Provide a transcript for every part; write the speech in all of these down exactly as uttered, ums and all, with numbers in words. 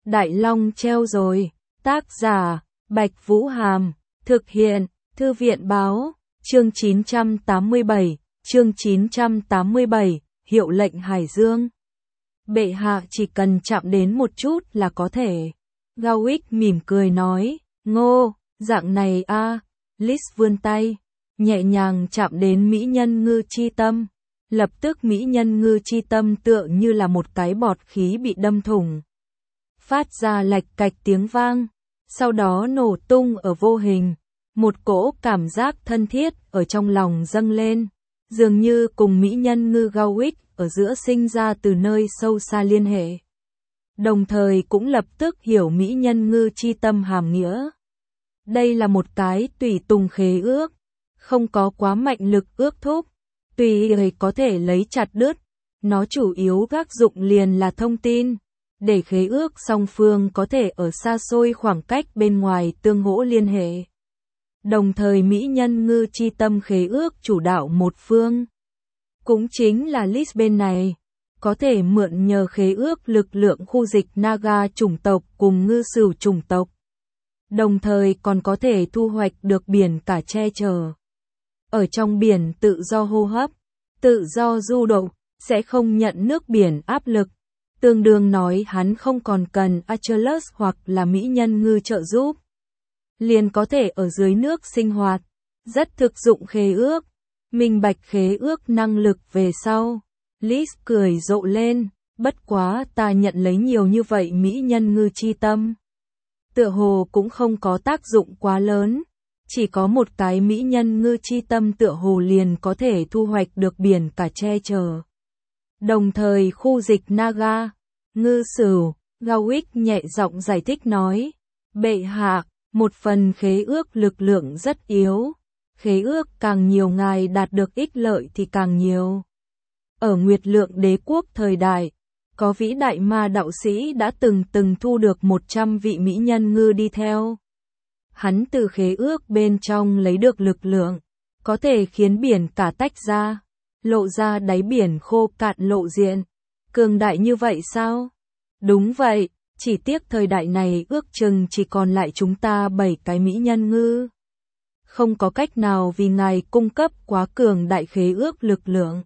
Đại Long treo rồi. Tác giả, Bạch Vũ Hàm. Thực hiện, Thư viện báo. Chương chín trăm tám mươi bảy, chương chín trăm tám mươi bảy, hiệu lệnh Hải Dương. Bệ hạ chỉ cần chạm đến một chút là có thể. Gawick mỉm cười nói, ngô, dạng này a. À. Lis vươn tay, nhẹ nhàng chạm đến mỹ nhân ngư chi tâm. Lập tức mỹ nhân ngư chi tâm tựa như là một cái bọt khí bị đâm thủng. Phát ra lạch cạch tiếng vang, sau đó nổ tung ở vô hình. Một cỗ cảm giác thân thiết ở trong lòng dâng lên, dường như cùng mỹ nhân ngư Gawick ở giữa sinh ra từ nơi sâu xa liên hệ. Đồng thời cũng lập tức hiểu mỹ nhân ngư chi tâm hàm nghĩa. Đây là một cái tùy tùng khế ước, không có quá mạnh lực ước thúc, tùy người có thể lấy chặt đứt. Nó chủ yếu tác dụng liền là thông tin, để khế ước song phương có thể ở xa xôi khoảng cách bên ngoài tương hỗ liên hệ. Đồng thời mỹ nhân ngư chi tâm khế ước chủ đạo một phương, cũng chính là Lis bên này, có thể mượn nhờ khế ước lực lượng khu dịch Naga chủng tộc cùng ngư sửu chủng tộc. Đồng thời còn có thể thu hoạch được biển cả che chở. Ở trong biển tự do hô hấp, tự do du động, sẽ không nhận nước biển áp lực. Tương đương nói hắn không còn cần Achilles hoặc là mỹ nhân ngư trợ giúp. Liền có thể ở dưới nước sinh hoạt. Rất thực dụng khế ước. Minh bạch khế ước năng lực về sau. Lis cười rộ lên. Bất quá ta nhận lấy nhiều như vậy mỹ nhân ngư chi tâm. Tựa hồ cũng không có tác dụng quá lớn. Chỉ có một cái mỹ nhân ngư chi tâm tựa hồ liền có thể thu hoạch được biển cả che chở. Đồng thời khu dịch Naga, ngư sửu, Gawick nhẹ giọng giải thích nói. Bệ hạ, một phần khế ước lực lượng rất yếu. Khế ước càng nhiều ngài đạt được ích lợi thì càng nhiều. Ở Nguyệt Lượng Đế quốc thời đại, có vĩ đại ma đạo sĩ đã từng từng thu được một trăm vị mỹ nhân ngư đi theo. Hắn từ khế ước bên trong lấy được lực lượng, có thể khiến biển cả tách ra, lộ ra đáy biển khô cạn lộ diện. Cường đại như vậy sao? Đúng vậy, chỉ tiếc thời đại này ước chừng chỉ còn lại chúng ta bảy cái mỹ nhân ngư. Không có cách nào vì ngài cung cấp quá cường đại khế ước lực lượng.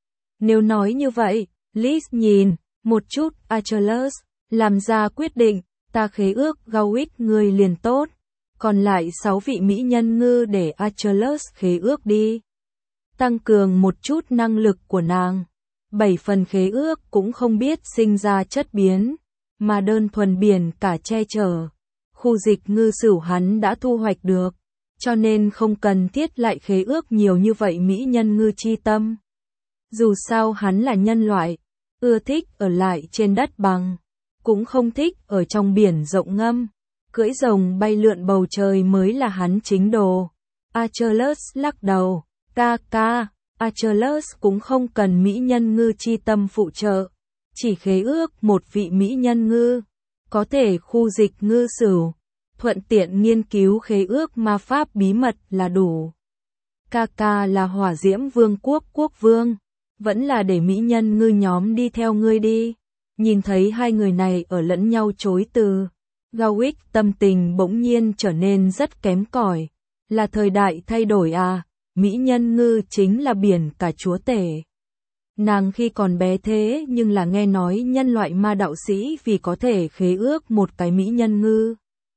Nếu nói như vậy, Lis nhìn một chút Achilles, làm ra quyết định, ta khế ước Gawick người liền tốt. Còn lại sáu vị mỹ nhân ngư để Achilles khế ước đi. Tăng cường một chút năng lực của nàng. Bảy phần khế ước cũng không biết sinh ra chất biến, mà đơn thuần biển cả che chở. Khu dịch ngư sửu hắn đã thu hoạch được, cho nên không cần thiết lại khế ước nhiều như vậy mỹ nhân ngư chi tâm. Dù sao hắn là nhân loại, ưa thích ở lại trên đất bằng, cũng không thích ở trong biển rộng ngâm. Cưỡi rồng bay lượn bầu trời mới là hắn chính đồ. Achilles lắc đầu, ca ca, Achilles cũng không cần mỹ nhân ngư chi tâm phụ trợ, chỉ khế ước một vị mỹ nhân ngư, có thể khu dịch ngư sửu, thuận tiện nghiên cứu khế ước ma pháp bí mật là đủ. Ca ca là hỏa diễm vương quốc quốc vương, vẫn là để mỹ nhân ngư nhóm đi theo ngươi đi. Nhìn thấy hai người này ở lẫn nhau chối từ, Gawick tâm tình bỗng nhiên trở nên rất kém cỏi. Là thời đại thay đổi à, mỹ nhân ngư chính là biển cả chúa tể. Nàng khi còn bé thế nhưng là nghe nói nhân loại ma đạo sĩ vì có thể khế ước một cái mỹ nhân ngư,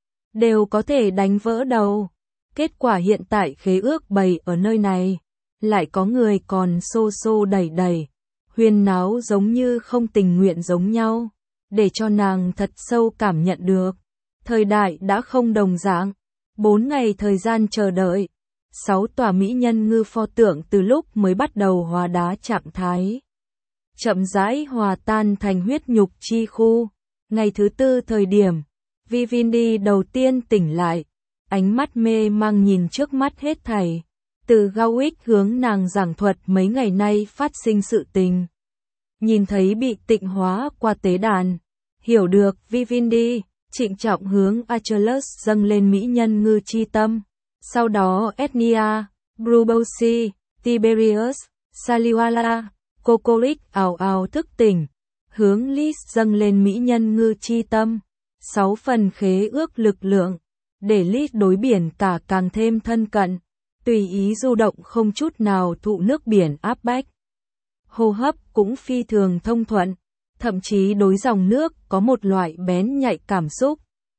đều có thể đánh vỡ đầu. Kết quả hiện tại khế ước bày ở nơi này, lại có người còn xô xô đẩy đẩy, huyên náo giống như không tình nguyện giống nhau, để cho nàng thật sâu cảm nhận được. Thời đại đã không đồng dạng. Bốn ngày thời gian chờ đợi. Sáu tòa mỹ nhân ngư pho tượng từ lúc mới bắt đầu hóa đá trạng thái. Chậm rãi hòa tan thành huyết nhục chi khu. Ngày thứ tư thời điểm, Vivendi đầu tiên tỉnh lại. Ánh mắt mê mang nhìn trước mắt hết thảy. Từ Gawick hướng nàng giảng thuật mấy ngày nay phát sinh sự tình. Nhìn thấy bị tịnh hóa qua tế đàn. Hiểu được Vivendi. Trịnh trọng hướng Achilles dâng lên mỹ nhân ngư chi tâm. Sau đó Ethnia, Brubosi, Tiberius, Saliwala, Kokoric ào ào thức tỉnh. Hướng Lis dâng lên mỹ nhân ngư chi tâm. sáu phần khế ước lực lượng, để Lis đối biển cả càng thêm thân cận, tùy ý du động không chút nào thụ nước biển áp bách. Hô hấp cũng phi thường thông thuận, thậm chí đối dòng nước có một loại bén nhạy cảm xúc.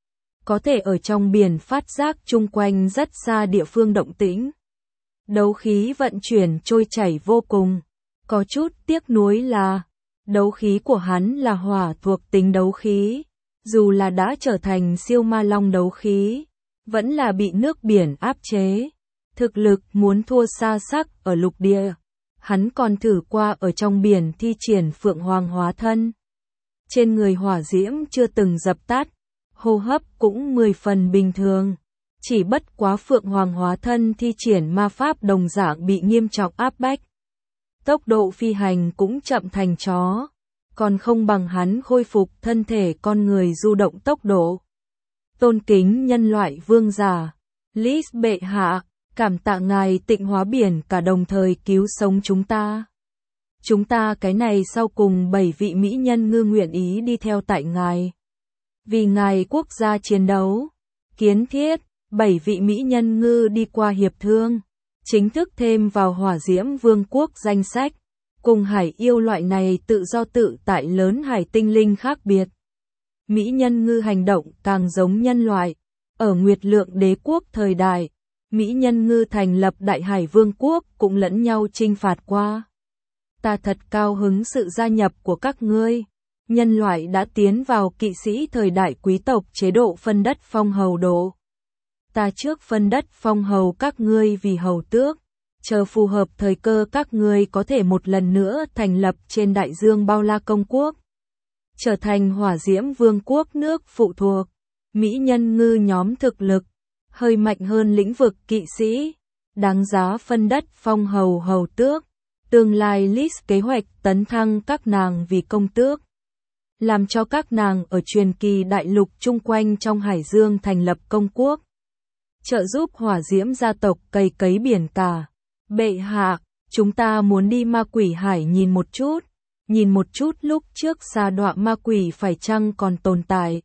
Có thể ở trong biển phát giác chung quanh rất xa địa phương động tĩnh. Đấu khí vận chuyển trôi chảy vô cùng. Có chút tiếc nuối là, đấu khí của hắn là hỏa thuộc tính đấu khí. Dù là đã trở thành siêu ma long đấu khí, vẫn là bị nước biển áp chế. Thực lực muốn thua xa sắc ở lục địa. Hắn còn thử qua ở trong biển thi triển phượng hoàng hóa thân. Trên người hỏa diễm chưa từng dập tắt, hô hấp cũng mười phần bình thường. Chỉ bất quá phượng hoàng hóa thân thi triển ma pháp đồng dạng bị nghiêm trọng áp bách. Tốc độ phi hành cũng chậm thành chó, còn không bằng hắn khôi phục thân thể con người du động tốc độ. Tôn kính nhân loại vương giả, Lis bệ hạ, cảm tạ ngài tịnh hóa biển cả đồng thời cứu sống chúng ta. Chúng ta cái này sau cùng bảy vị mỹ nhân ngư nguyện ý đi theo tại ngài. Vì ngài quốc gia chiến đấu, kiến thiết, bảy vị mỹ nhân ngư đi qua hiệp thương, chính thức thêm vào hỏa diễm vương quốc danh sách, cùng hải yêu loại này tự do tự tại lớn hải tinh linh khác biệt. Mỹ nhân ngư hành động càng giống nhân loại, ở Nguyệt Lượng đế quốc thời đại, Mỹ nhân ngư thành lập đại hải vương quốc cũng lẫn nhau chinh phạt qua. Ta thật cao hứng sự gia nhập của các ngươi. Nhân loại đã tiến vào kỵ sĩ thời đại quý tộc chế độ phân đất phong hầu độ. Ta trước phân đất phong hầu các ngươi vì hầu tước, chờ phù hợp thời cơ các ngươi có thể một lần nữa thành lập trên đại dương bao la công quốc, trở thành hỏa diễm vương quốc nước phụ thuộc. Mỹ nhân ngư nhóm thực lực hơi mạnh hơn lĩnh vực kỵ sĩ, đáng giá phân đất phong hầu hầu tước. Tương lai Lis kế hoạch tấn thăng các nàng vì công tước, làm cho các nàng ở truyền kỳ đại lục chung quanh trong hải dương thành lập công quốc, trợ giúp hỏa diễm gia tộc cày cấy biển cả. Bệ hạ, chúng ta muốn đi ma quỷ hải nhìn một chút, nhìn một chút lúc trước sa đọa ma quỷ phải chăng còn tồn tại.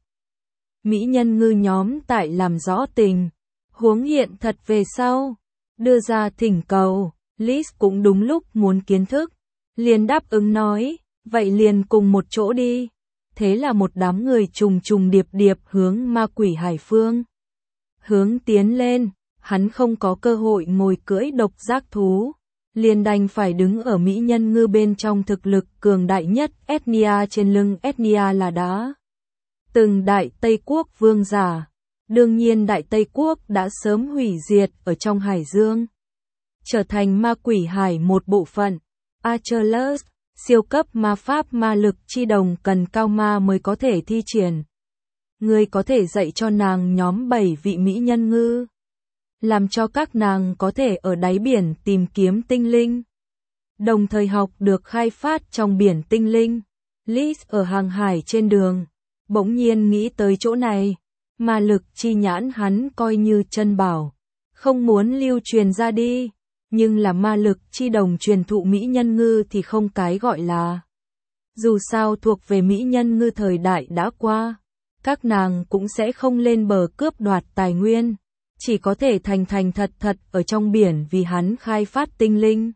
Mỹ nhân ngư nhóm tại làm rõ tình huống hiện thật về sau, đưa ra thỉnh cầu. Lis cũng đúng lúc muốn kiến thức, liền đáp ứng nói, vậy liền cùng một chỗ đi. Thế là một đám người trùng trùng điệp điệp hướng ma quỷ hải phương hướng tiến lên. Hắn không có cơ hội ngồi cưỡi độc giác thú, liền đành phải đứng ở mỹ nhân ngư bên trong thực lực cường đại nhất Ethnia. Trên lưng Ethnia là đá từng đại Tây quốc vương giả. Đương nhiên đại Tây quốc đã sớm hủy diệt ở trong hải dương, trở thành ma quỷ hải một bộ phận. Achilles, siêu cấp ma pháp ma lực chi đồng cần cao ma mới có thể thi triển. Ngươi có thể dạy cho nàng nhóm bảy vị mỹ nhân ngư, làm cho các nàng có thể ở đáy biển tìm kiếm tinh linh, đồng thời học được khai phát trong biển tinh linh. Lis ở hàng hải trên đường, bỗng nhiên nghĩ tới chỗ này, ma lực chi nhãn hắn coi như chân bảo, không muốn lưu truyền ra đi. Nhưng là ma lực chi đồng truyền thụ mỹ nhân ngư thì không cái gọi là. Dù sao thuộc về mỹ nhân ngư thời đại đã qua, các nàng cũng sẽ không lên bờ cướp đoạt tài nguyên, chỉ có thể thành thành thật thật ở trong biển vì hắn khai phát tinh linh.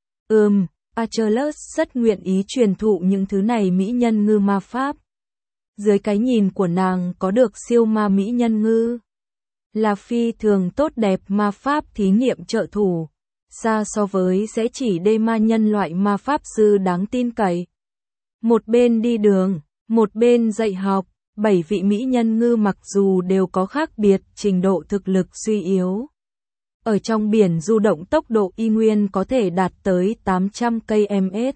Ừm, Achilles rất nguyện ý truyền thụ những thứ này mỹ nhân ngư ma pháp. Dưới cái nhìn của nàng có được siêu ma mỹ nhân ngư, là phi thường tốt đẹp ma pháp thí nghiệm trợ thủ, xa so với sẽ chỉ đê ma nhân loại ma pháp sư đáng tin cậy. Một bên đi đường, một bên dạy học, bảy vị mỹ nhân ngư mặc dù đều có khác biệt trình độ thực lực suy yếu. Ở trong biển du động tốc độ y nguyên có thể đạt tới tám trăm ki lô mét.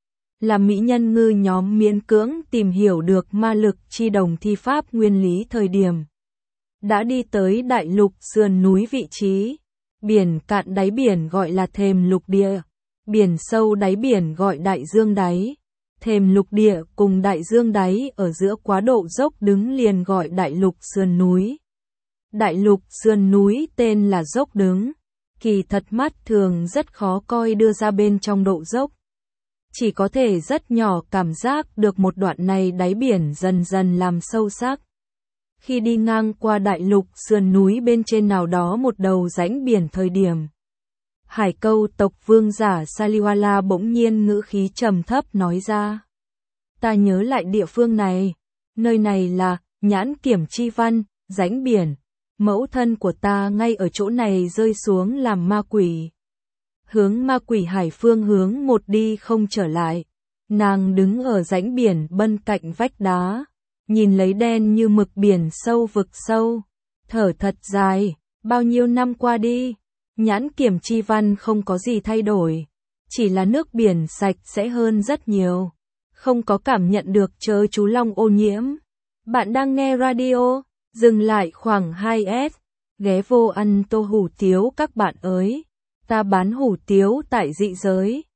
Là mỹ nhân ngư nhóm miễn cưỡng tìm hiểu được ma lực chi đồng thi pháp nguyên lý thời điểm. Đã đi tới đại lục sườn núi vị trí. Biển cạn đáy biển gọi là thềm lục địa, biển sâu đáy biển gọi đại dương đáy. Thềm lục địa cùng đại dương đáy ở giữa quá độ dốc đứng liền gọi đại lục sườn núi. Đại lục sườn núi tên là dốc đứng, kỳ thật mắt thường rất khó coi đưa ra bên trong độ dốc. Chỉ có thể rất nhỏ cảm giác được một đoạn này đáy biển dần dần làm sâu sắc. Khi đi ngang qua đại lục sườn núi bên trên nào đó một đầu rãnh biển thời điểm, Hải Câu tộc vương giả Saliwala bỗng nhiên ngữ khí trầm thấp nói ra. Ta nhớ lại địa phương này, nơi này là Nhãn Kiểm Chi Văn, rãnh biển, mẫu thân của ta ngay ở chỗ này rơi xuống làm ma quỷ. Hướng ma quỷ hải phương hướng một đi không trở lại, nàng đứng ở rãnh biển bên cạnh vách đá, nhìn lấy đen như mực biển sâu vực sâu, thở thật dài, bao nhiêu năm qua đi, Nhãn Kiểm Chi Văn không có gì thay đổi, chỉ là nước biển sạch sẽ hơn rất nhiều, không có cảm nhận được chớ chú long ô nhiễm. Bạn đang nghe radio, dừng lại khoảng hai s, ghé vô ăn tô hủ tiếu các bạn ơi, ta bán hủ tiếu tại dị giới.